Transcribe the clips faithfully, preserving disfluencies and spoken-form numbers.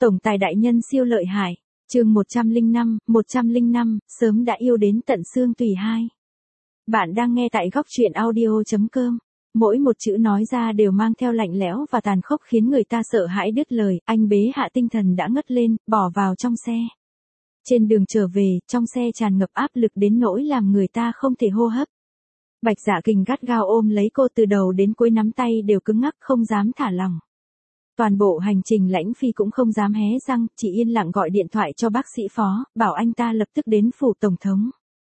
Tổng tài đại nhân siêu lợi hại. Chương một trăm lẻ năm, một trăm lẻ năm, sớm đã yêu đến tận xương tủy hai. Bạn đang nghe tại góc truyện audio chấm com. Mỗi một chữ nói ra đều mang theo lạnh lẽo và tàn khốc khiến người ta sợ hãi đứt lời. Anh bế Hạ Tinh Thần đã ngất lên, bỏ vào trong xe. Trên đường trở về, trong xe tràn ngập áp lực đến nỗi làm người ta không thể hô hấp. Bạch Dạ Kình gắt gao ôm lấy cô từ đầu đến cuối, nắm tay đều cứng ngắc không dám thả lỏng. Toàn bộ hành trình Lãnh Phi cũng không dám hé răng, chỉ yên lặng gọi điện thoại cho bác sĩ Phó, bảo anh ta lập tức đến phủ tổng thống.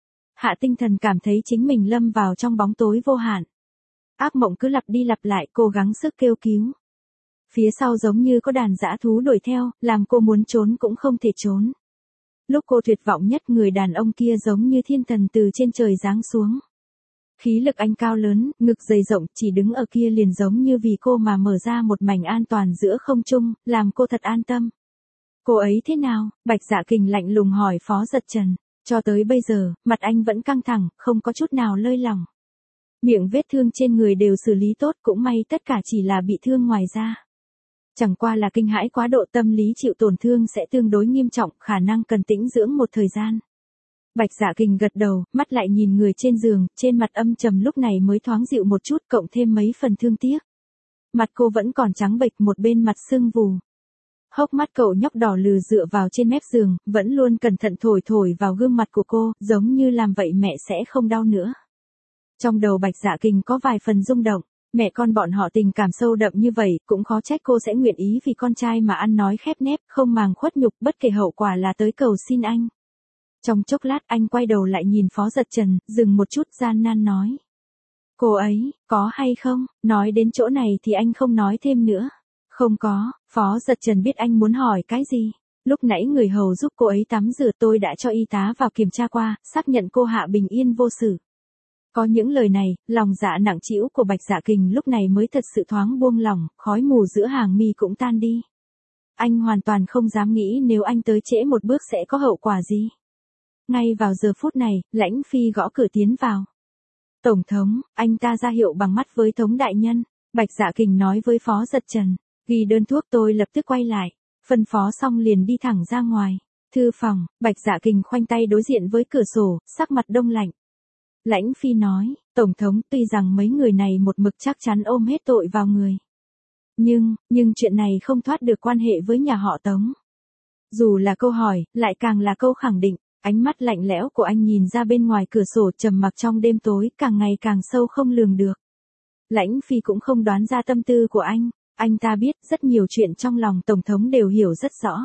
Hạ Tinh Thần cảm thấy chính mình lâm vào trong bóng tối vô hạn. Ác mộng cứ lặp đi lặp lại, cố gắng sức kêu cứu. Phía sau giống như có đàn dã thú đuổi theo, làm cô muốn trốn cũng không thể trốn. Lúc cô tuyệt vọng nhất, người đàn ông kia giống như thiên thần từ trên trời giáng xuống. Khí lực anh cao lớn, ngực dày rộng, chỉ đứng ở kia liền giống như vì cô mà mở ra một mảnh an toàn giữa không trung, làm cô thật an tâm. Cô ấy thế nào? Bạch Dạ Kình lạnh lùng hỏi Phó Giật Trần. Cho tới bây giờ, mặt anh vẫn căng thẳng, không có chút nào lơi lỏng. Miệng vết thương trên người đều xử lý tốt, cũng may tất cả chỉ là bị thương ngoài da. Chẳng qua là kinh hãi quá độ, tâm lý chịu tổn thương sẽ tương đối nghiêm trọng, khả năng cần tĩnh dưỡng một thời gian. Bạch Dạ Kình gật đầu, mắt lại nhìn người trên giường, trên mặt âm trầm lúc này mới thoáng dịu một chút, cộng thêm mấy phần thương tiếc. Mặt cô vẫn còn trắng bệch, một bên mặt sưng vù. Hốc mắt cậu nhóc đỏ lừ dựa vào trên mép giường, vẫn luôn cẩn thận thổi thổi vào gương mặt của cô, giống như làm vậy mẹ sẽ không đau nữa. Trong đầu Bạch Dạ Kình có vài phần rung động, mẹ con bọn họ tình cảm sâu đậm như vậy, cũng khó trách cô sẽ nguyện ý vì con trai mà ăn nói khép nép, không màng khuất nhục, bất kể hậu quả là tới cầu xin anh. Trong chốc lát anh quay đầu lại nhìn Phó Giật Trần, dừng một chút, gian nan nói. Cô ấy, có hay không? Nói đến chỗ này thì anh không nói thêm nữa. Không có. Phó Giật Trần biết anh muốn hỏi cái gì. Lúc nãy người hầu giúp cô ấy tắm rửa, tôi đã cho y tá vào kiểm tra qua, xác nhận cô Hạ bình yên vô sự. Có những lời này, lòng dạ nặng trĩu của Bạch Dạ Kình lúc này mới thật sự thoáng buông lỏng, khói mù giữa hàng mi cũng tan đi. Anh hoàn toàn không dám nghĩ nếu anh tới trễ một bước sẽ có hậu quả gì. Ngay vào giờ phút này, Lãnh Phi gõ cửa tiến vào. Tổng thống, anh ta ra hiệu bằng mắt với Tống đại nhân. Bạch Dạ Kình nói với Phó Giật Trần, ghi đơn thuốc, tôi lập tức quay lại. Phân phó xong liền đi thẳng ra ngoài. Thư phòng, Bạch Dạ Kình khoanh tay đối diện với cửa sổ, sắc mặt đông lạnh. Lãnh Phi nói, Tổng thống, tuy rằng mấy người này một mực chắc chắn ôm hết tội vào người. Nhưng, nhưng chuyện này không thoát được quan hệ với nhà họ Tống. Dù là câu hỏi, lại càng là câu khẳng định. Ánh mắt lạnh lẽo của anh nhìn ra bên ngoài cửa sổ, trầm mặc trong đêm tối, càng ngày càng sâu không lường được. Lãnh Phi cũng không đoán ra tâm tư của anh, anh ta biết rất nhiều chuyện trong lòng Tổng thống đều hiểu rất rõ.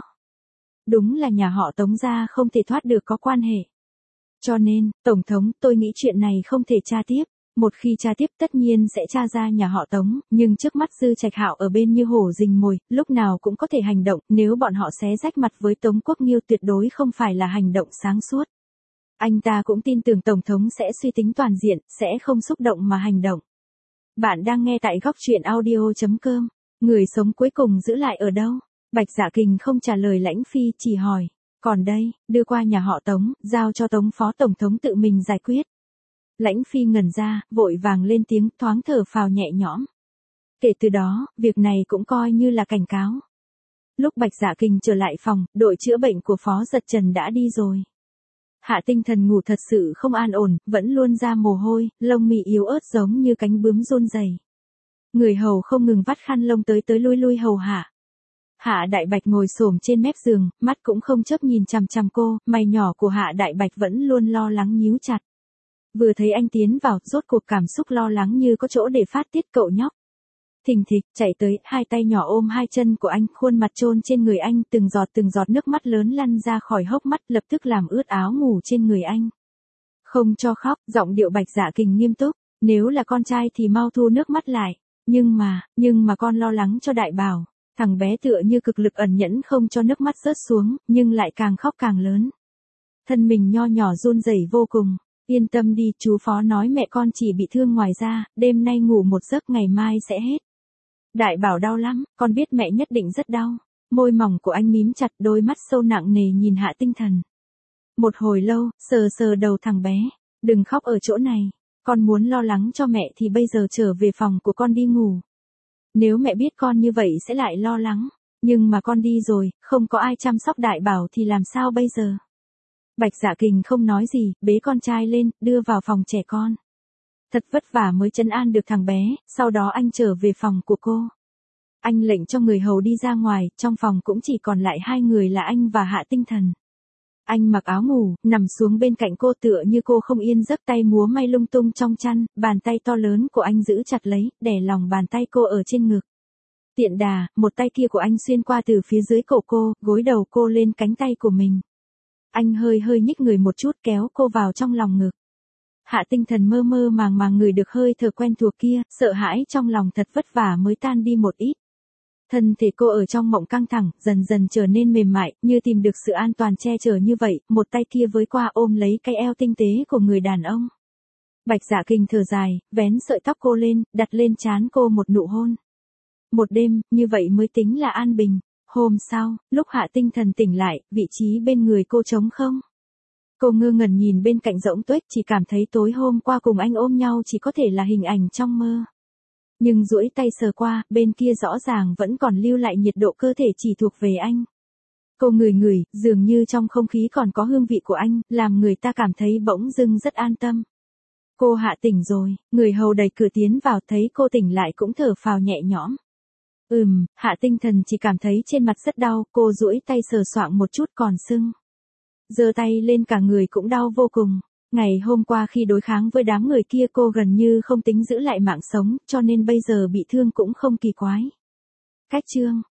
Đúng là nhà họ Tống gia không thể thoát được có quan hệ. Cho nên, Tổng thống, tôi nghĩ chuyện này không thể tra tiếp. Một khi tra tiếp tất nhiên sẽ tra ra nhà họ Tống, nhưng trước mắt Dư Trạch Hạo ở bên như hổ rình mồi, lúc nào cũng có thể hành động, nếu bọn họ xé rách mặt với Tống Quốc Nghiêu tuyệt đối không phải là hành động sáng suốt. Anh ta cũng tin tưởng Tổng thống sẽ suy tính toàn diện, sẽ không xúc động mà hành động. Bạn đang nghe tại góc truyện audio chấm com. Người sống cuối cùng giữ lại ở đâu? Bạch Dạ Kình không trả lời Lãnh Phi, chỉ hỏi. Còn đây, đưa qua nhà họ Tống, giao cho Tống Phó Tổng thống tự mình giải quyết. Lãnh Phi ngẩn ra, vội vàng lên tiếng, thoáng thở phào nhẹ nhõm. Kể từ đó, việc này cũng coi như là cảnh cáo. Lúc Bạch Dạ Kình trở lại phòng, đội chữa bệnh của Phó Giật Trần đã đi rồi. Hạ Tinh Thần ngủ thật sự không an ổn, vẫn luôn ra mồ hôi, lông mi yếu ớt giống như cánh bướm run rẩy. Người hầu không ngừng vắt khăn lông tới tới lui lui hầu hạ. Hạ Đại Bạch ngồi xổm trên mép giường, mắt cũng không chớp nhìn chằm chằm cô, mày nhỏ của Hạ Đại Bạch vẫn luôn lo lắng nhíu chặt. Vừa thấy anh tiến vào, rốt cuộc cảm xúc lo lắng như có chỗ để phát tiết, cậu nhóc. Thình thịch, chạy tới, hai tay nhỏ ôm hai chân của anh, khuôn mặt chôn trên người anh, từng giọt từng giọt nước mắt lớn lăn ra khỏi hốc mắt, lập tức làm ướt áo ngủ trên người anh. Không cho khóc, giọng điệu Bạch Dạ Kình nghiêm túc, nếu là con trai thì mau thu nước mắt lại, nhưng mà, nhưng mà con lo lắng cho Đại Bảo. Thằng bé tựa như cực lực ẩn nhẫn không cho nước mắt rớt xuống, nhưng lại càng khóc càng lớn. Thân mình nho nhỏ run rẩy vô cùng. Yên tâm đi, chú Phó nói mẹ con chỉ bị thương ngoài da, đêm nay ngủ một giấc ngày mai sẽ hết. Đại Bảo đau lắm, con biết mẹ nhất định rất đau. Môi mỏng của anh mím chặt, đôi mắt sâu nặng nề nhìn Hạ Tinh Thần. Một hồi lâu, sờ sờ đầu thằng bé. Đừng khóc ở chỗ này. Con muốn lo lắng cho mẹ thì bây giờ trở về phòng của con đi ngủ. Nếu mẹ biết con như vậy sẽ lại lo lắng. Nhưng mà con đi rồi, không có ai chăm sóc đại bảo thì làm sao bây giờ? Bạch Dạ Kình không nói gì, bế con trai lên, đưa vào phòng trẻ con. Thật vất vả mới trấn an được thằng bé, sau đó anh trở về phòng của cô. Anh lệnh cho người hầu đi ra ngoài, trong phòng cũng chỉ còn lại hai người là anh và Hạ Tinh Thần. Anh mặc áo ngủ, nằm xuống bên cạnh cô tựa như cô không yên giấc, tay múa may lung tung trong chăn, bàn tay to lớn của anh giữ chặt lấy, đè lòng bàn tay cô ở trên ngực. Tiện đà, một tay kia của anh xuyên qua từ phía dưới cổ cô, gối đầu cô lên cánh tay của mình. Anh hơi hơi nhích người một chút kéo cô vào trong lòng ngực. Hạ Tinh Thần mơ mơ màng màng người được hơi thở quen thuộc kia, sợ hãi trong lòng thật vất vả mới tan đi một ít. Thân thể cô ở trong mộng căng thẳng, dần dần trở nên mềm mại, như tìm được sự an toàn che chở như vậy, một tay kia với qua ôm lấy cái eo tinh tế của người đàn ông. Bạch Dạ Kình thở dài, vén sợi tóc cô lên, đặt lên trán cô một nụ hôn. Một đêm, như vậy mới tính là an bình. Hôm sau, lúc Hạ Tinh Thần tỉnh lại, vị trí bên người cô trống không. Cô ngơ ngẩn nhìn bên cạnh rỗng tuếch, chỉ cảm thấy tối hôm qua cùng anh ôm nhau chỉ có thể là hình ảnh trong mơ. Nhưng duỗi tay sờ qua, bên kia rõ ràng vẫn còn lưu lại nhiệt độ cơ thể chỉ thuộc về anh. Cô ngửi ngửi, dường như trong không khí còn có hương vị của anh, làm người ta cảm thấy bỗng dưng rất an tâm. Cô Hạ tỉnh rồi, người hầu đẩy cửa tiến vào, thấy cô tỉnh lại cũng thở phào nhẹ nhõm. Ừm, Hạ Tinh Thần chỉ cảm thấy trên mặt rất đau, cô duỗi tay sờ soạng một chút còn sưng. Giơ tay lên cả người cũng đau vô cùng. Ngày hôm qua khi đối kháng với đám người kia cô gần như không tính giữ lại mạng sống, cho nên bây giờ bị thương cũng không kỳ quái. Cách chương